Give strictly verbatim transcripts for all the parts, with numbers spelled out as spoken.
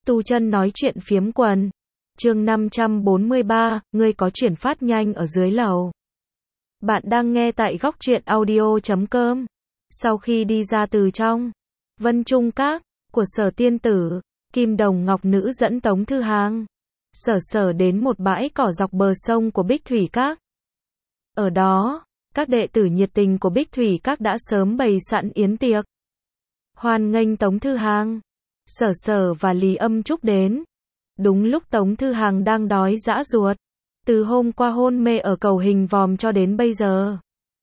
Tu chân nói chuyện phiếm quần. Chương năm trăm bốn mươi ba, ngươi có chuyển phát nhanh ở dưới lầu. Bạn đang nghe tại góc truyện audio chấm com. Sau khi đi ra từ trong Vân Trung Các của Sở tiên tử, Kim Đồng Ngọc Nữ dẫn Tống Thư Hàng, Sở Sở đến một bãi cỏ dọc bờ sông của Bích Thủy Các. Ở đó, các đệ tử nhiệt tình của Bích Thủy Các đã sớm bày sẵn yến tiệc, hoan nghênh Tống Thư Hàng, Sở Sở và Lý Âm Trúc đến. Đúng lúc Tống Thư Hàng đang đói dã ruột, từ hôm qua hôn mê ở cầu hình vòm cho đến bây giờ,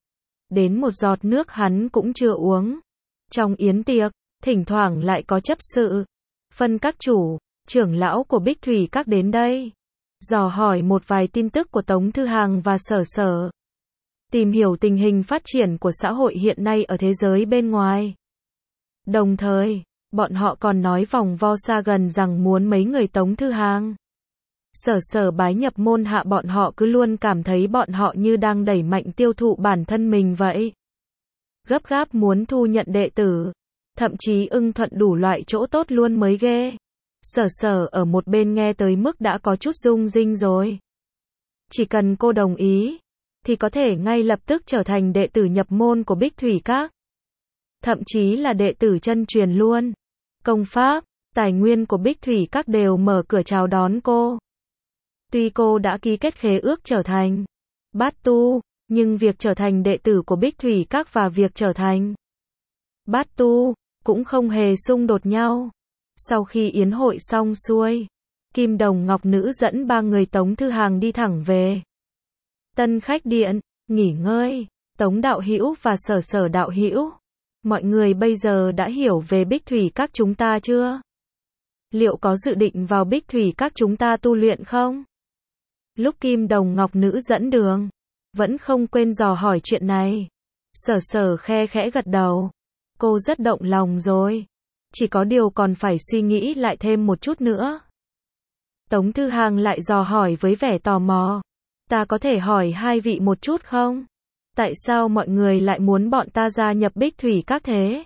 đến một giọt nước hắn cũng chưa uống. Trong yến tiệc, thỉnh thoảng lại có chấp sự, phân các chủ, trưởng lão của Bích Thủy Các đến đây, dò hỏi một vài tin tức của Tống Thư Hàng và Sở Sở, tìm hiểu tình hình phát triển của xã hội hiện nay ở thế giới bên ngoài. Đồng thời, bọn họ còn nói vòng vo xa gần rằng muốn mấy người Tống Thư Hàng, Sở Sở bái nhập môn hạ, bọn họ cứ luôn cảm thấy bọn họ như đang đẩy mạnh tiêu thụ bản thân mình vậy. Gấp gáp muốn thu nhận đệ tử, thậm chí ưng thuận đủ loại chỗ tốt luôn mới ghê. Sở Sở ở một bên nghe tới mức đã có chút rung rinh rồi. Chỉ cần cô đồng ý, thì có thể ngay lập tức trở thành đệ tử nhập môn của Bích Thủy Các. Thậm chí là đệ tử chân truyền luôn. Công pháp, tài nguyên của Bích Thủy Các đều mở cửa chào đón cô. Tuy cô đã ký kết khế ước trở thành bát tu, nhưng việc trở thành đệ tử của Bích Thủy Các và việc trở thành bát tu cũng không hề xung đột nhau. Sau khi yến hội xong xuôi, Kim Đồng Ngọc Nữ dẫn ba người Tống Thư Hàng đi thẳng về Tân Khách Điện, nghỉ ngơi. Tống đạo hữu và Sở Sở đạo hữu, mọi người bây giờ đã hiểu về Bích Thủy Các chúng ta chưa? Liệu có dự định vào Bích Thủy Các chúng ta tu luyện không? Lúc Kim Đồng Ngọc Nữ dẫn đường, vẫn không quên dò hỏi chuyện này. Sở Sở khe khẽ gật đầu. Cô rất động lòng rồi. Chỉ có điều còn phải suy nghĩ lại thêm một chút nữa. Tống Thư Hàng lại dò hỏi với vẻ tò mò. Ta có thể hỏi hai vị một chút không? Tại sao mọi người lại muốn bọn ta gia nhập Bích Thủy Các thế?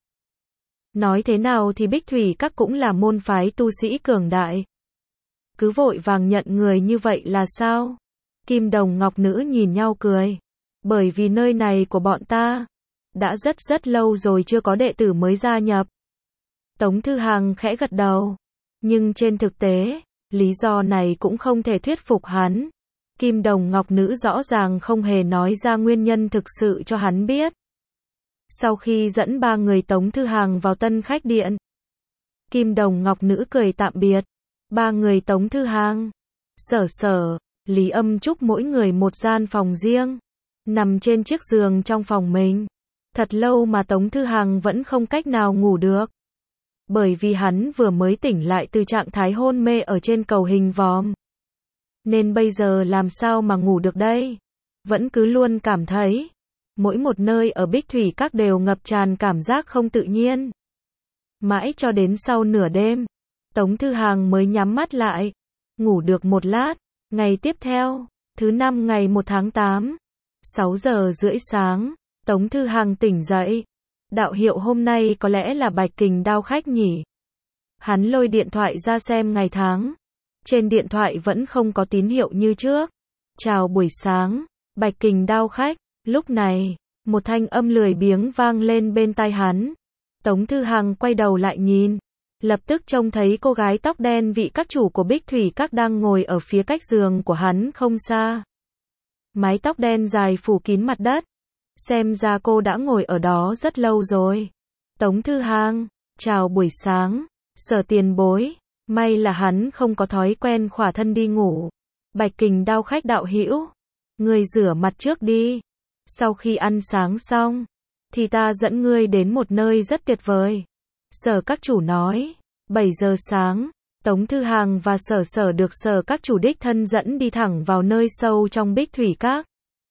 Nói thế nào thì Bích Thủy Các cũng là môn phái tu sĩ cường đại. Cứ vội vàng nhận người như vậy là sao? Kim Đồng Ngọc Nữ nhìn nhau cười. Bởi vì nơi này của bọn ta đã rất rất lâu rồi chưa có đệ tử mới gia nhập. Tống Thư Hàng khẽ gật đầu. Nhưng trên thực tế, lý do này cũng không thể thuyết phục hắn. Kim Đồng Ngọc Nữ rõ ràng không hề nói ra nguyên nhân thực sự cho hắn biết. Sau khi dẫn ba người Tống Thư Hàng vào Tân Khách Điện, Kim Đồng Ngọc Nữ cười tạm biệt. Ba người Tống Thư Hàng, Sở Sở, Lý Âm Trúc mỗi người một gian phòng riêng, nằm trên chiếc giường trong phòng mình. Thật lâu mà Tống Thư Hàng vẫn không cách nào ngủ được. Bởi vì hắn vừa mới tỉnh lại từ trạng thái hôn mê ở trên cầu hình vòm. Nên bây giờ làm sao mà ngủ được đây? Vẫn cứ luôn cảm thấy mỗi một nơi ở Bích Thủy Các đều ngập tràn cảm giác không tự nhiên. Mãi cho đến sau nửa đêm, Tống Thư Hàng mới nhắm mắt lại, ngủ được một lát. Ngày tiếp theo, thứ năm ngày một tháng tám, sáu giờ rưỡi sáng, Tống Thư Hàng tỉnh dậy. Đạo hiệu hôm nay có lẽ là Bạch Kình Đao Khách nhỉ? Hắn lôi điện thoại ra xem ngày tháng. Trên điện thoại vẫn không có tín hiệu như trước. Chào buổi sáng, Bạch Kình Đao Khách. Lúc này, một thanh âm lười biếng vang lên bên tai hắn. Tống Thư Hàng quay đầu lại nhìn, lập tức trông thấy cô gái tóc đen vị các chủ của Bích Thủy Các đang ngồi ở phía cách giường của hắn không xa. Mái tóc đen dài phủ kín mặt đất. Xem ra cô đã ngồi ở đó rất lâu rồi. Tống Thư Hàng, chào buổi sáng, Sở tiền bối. May là hắn không có thói quen khỏa thân đi ngủ. Bạch Kình Đao Khách đạo hữu, ngươi rửa mặt trước đi. Sau khi ăn sáng xong, thì ta dẫn ngươi đến một nơi rất tuyệt vời. Sở các chủ nói. bảy giờ sáng, Tống Thư Hàng và Sở Sở được Sở các chủ đích thân dẫn đi thẳng vào nơi sâu trong Bích Thủy Các.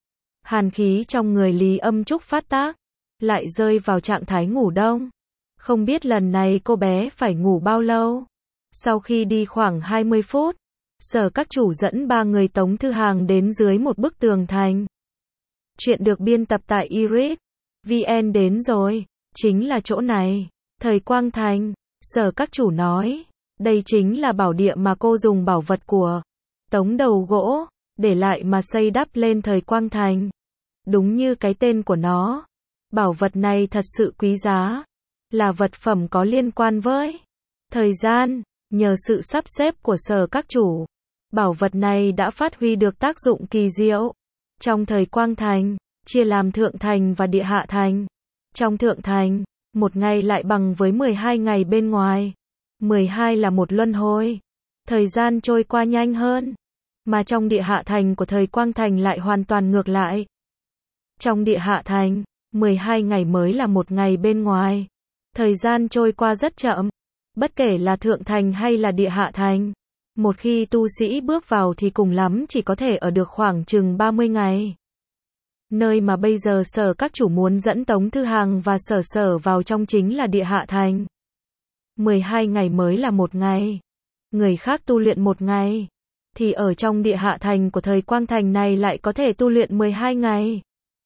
Hàn khí trong người Lý Âm Trúc phát tác, lại rơi vào trạng thái ngủ đông. Không biết lần này cô bé phải ngủ bao lâu. Sau khi đi khoảng hai mươi phút, Sở các chủ dẫn ba người Tống Thư Hàng đến dưới một bức tường thành. Chuyện được biên tập tại i rít chấm vn đến rồi, chính là chỗ này. Thời Quang Thành, Sở các chủ nói. Đây chính là bảo địa mà cô dùng bảo vật của Tống Đầu Gỗ, để lại mà xây đắp lên thời Quang Thành. Đúng như cái tên của nó, bảo vật này thật sự quý giá, là vật phẩm có liên quan với thời gian, nhờ sự sắp xếp của sở các chủ. Bảo vật này đã phát huy được tác dụng kỳ diệu. Trong thời Quang Thành, chia làm Thượng Thành và Địa Hạ Thành. Trong Thượng Thành, một ngày lại bằng với mười hai ngày bên ngoài. mười hai là một luân hồi. Thời gian trôi qua nhanh hơn. Mà trong Địa Hạ Thành của thời Quang Thành lại hoàn toàn ngược lại. Trong Địa Hạ Thành, mười hai ngày mới là một ngày bên ngoài. Thời gian trôi qua rất chậm. Bất kể là Thượng Thành hay là Địa Hạ Thành. Một khi tu sĩ bước vào thì cùng lắm chỉ có thể ở được khoảng chừng ba mươi ngày. Nơi mà bây giờ sở các chủ muốn dẫn Tống Thư Hàng và sở sở vào trong chính là Địa Hạ Thành. mười hai ngày mới là một ngày. Người khác tu luyện một ngày. Thì ở trong Địa Hạ Thành của thời Quang Thành này lại có thể tu luyện mười hai ngày.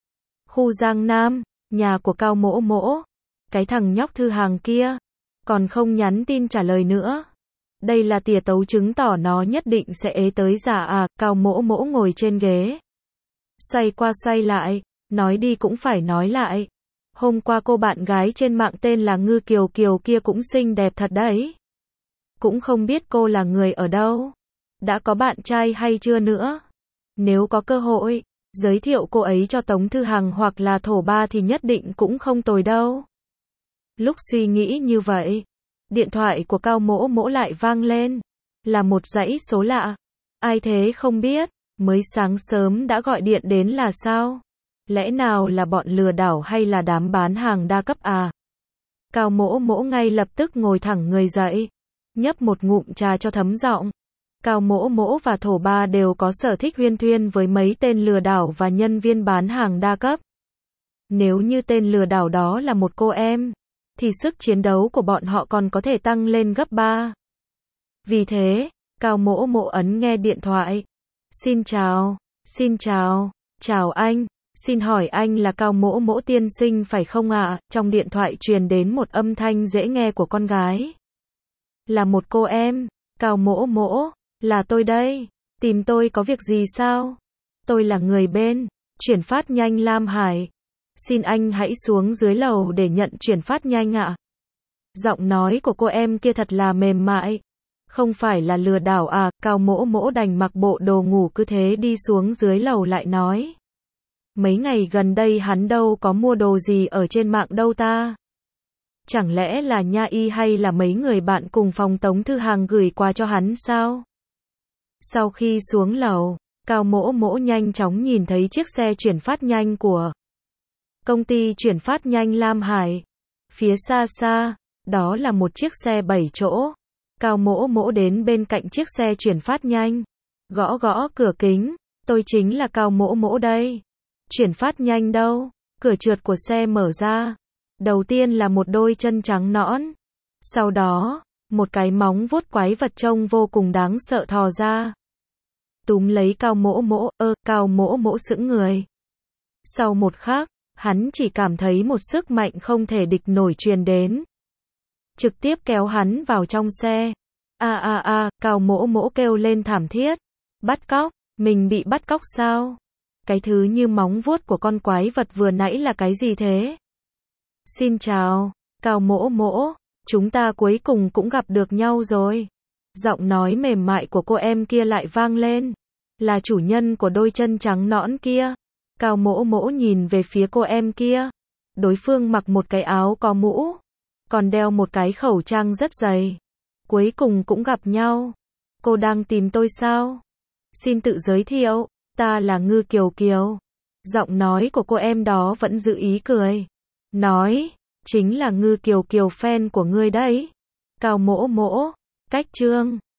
Khu Giang Nam, nhà của Cao Mỗ Mỗ. Cái thằng nhóc Thư Hàng kia. Còn không nhắn tin trả lời nữa. Đây là tỉa tấu chứng tỏ nó nhất định sẽ ế tới già à. Cao Mỗ Mỗ ngồi trên ghế. Xoay qua xoay lại. Nói đi cũng phải nói lại. Hôm qua cô bạn gái trên mạng tên là Ngư Kiều Kiều kia cũng xinh đẹp thật đấy. Cũng không biết cô là người ở đâu. Đã có bạn trai hay chưa nữa. Nếu có cơ hội, giới thiệu cô ấy cho Tống Thư Hằng hoặc là Thổ Ba thì nhất định cũng không tồi đâu. Lúc suy nghĩ như vậy, điện thoại của Cao Mỗ Mỗ lại vang lên. Là một dãy số lạ. Ai thế không biết, mới sáng sớm đã gọi điện đến là sao? Lẽ nào là bọn lừa đảo hay là đám bán hàng đa cấp à? Cao Mỗ Mỗ ngay lập tức ngồi thẳng người dậy, nhấp một ngụm trà cho thấm giọng. Cao Mỗ Mỗ và Thổ Ba đều có sở thích huyên thuyên với mấy tên lừa đảo và nhân viên bán hàng đa cấp. Nếu như tên lừa đảo đó là một cô em, thì sức chiến đấu của bọn họ còn có thể tăng lên gấp ba. Vì thế, Cao Mỗ Mỗ ấn nghe điện thoại. Xin chào, xin chào, chào anh, xin hỏi anh là Cao Mỗ Mỗ tiên sinh phải không ạ? Trong điện thoại truyền đến một âm thanh dễ nghe của con gái. Là một cô em, Cao Mỗ Mỗ, là tôi đây, tìm tôi có việc gì sao? Tôi là người bên chuyển phát nhanh Lam Hải. Xin anh hãy xuống dưới lầu để nhận chuyển phát nhanh ạ. Giọng nói của cô em kia thật là mềm mại. Không phải là lừa đảo à? Cao Mỗ Mỗ đành mặc bộ đồ ngủ cứ thế đi xuống dưới lầu lại nói. Mấy ngày gần đây hắn đâu có mua đồ gì ở trên mạng đâu ta. Chẳng lẽ là Nha Y hay là mấy người bạn cùng phòng Tống Thư Hàng gửi quà cho hắn sao? Sau khi xuống lầu, Cao Mỗ Mỗ nhanh chóng nhìn thấy chiếc xe chuyển phát nhanh của công ty chuyển phát nhanh Lam Hải. Phía xa xa, đó là một chiếc xe bảy chỗ. Cao Mỗ Mỗ đến bên cạnh chiếc xe chuyển phát nhanh, gõ gõ cửa kính. Tôi chính là Cao Mỗ Mỗ đây. Chuyển phát nhanh đâu? Cửa trượt của xe mở ra. Đầu tiên là một đôi chân trắng nõn. Sau đó, một cái móng vuốt quái vật trông vô cùng đáng sợ thò ra. Túm lấy Cao Mỗ Mỗ, ơ, Cao Mỗ Mỗ sững người. Sau một khắc, hắn chỉ cảm thấy một sức mạnh không thể địch nổi truyền đến. Trực tiếp kéo hắn vào trong xe. A a a, Cao Mỗ Mỗ kêu lên thảm thiết. Bắt cóc, mình bị bắt cóc sao? Cái thứ như móng vuốt của con quái vật vừa nãy là cái gì thế? Xin chào, Cao Mỗ Mỗ, chúng ta cuối cùng cũng gặp được nhau rồi. Giọng nói mềm mại của cô em kia lại vang lên. Là chủ nhân của đôi chân trắng nõn kia. Cao Mỗ Mỗ nhìn về phía cô em kia. Đối phương mặc một cái áo có mũ, còn đeo một cái khẩu trang rất dày. Cuối cùng cũng gặp nhau. Cô đang tìm tôi sao? Xin tự giới thiệu, ta là Ngư Kiều Kiều. Giọng nói của cô em đó vẫn giữ ý cười. Nói, chính là Ngư Kiều Kiều fan của ngươi đấy. Cao Mỗ Mỗ, cách chương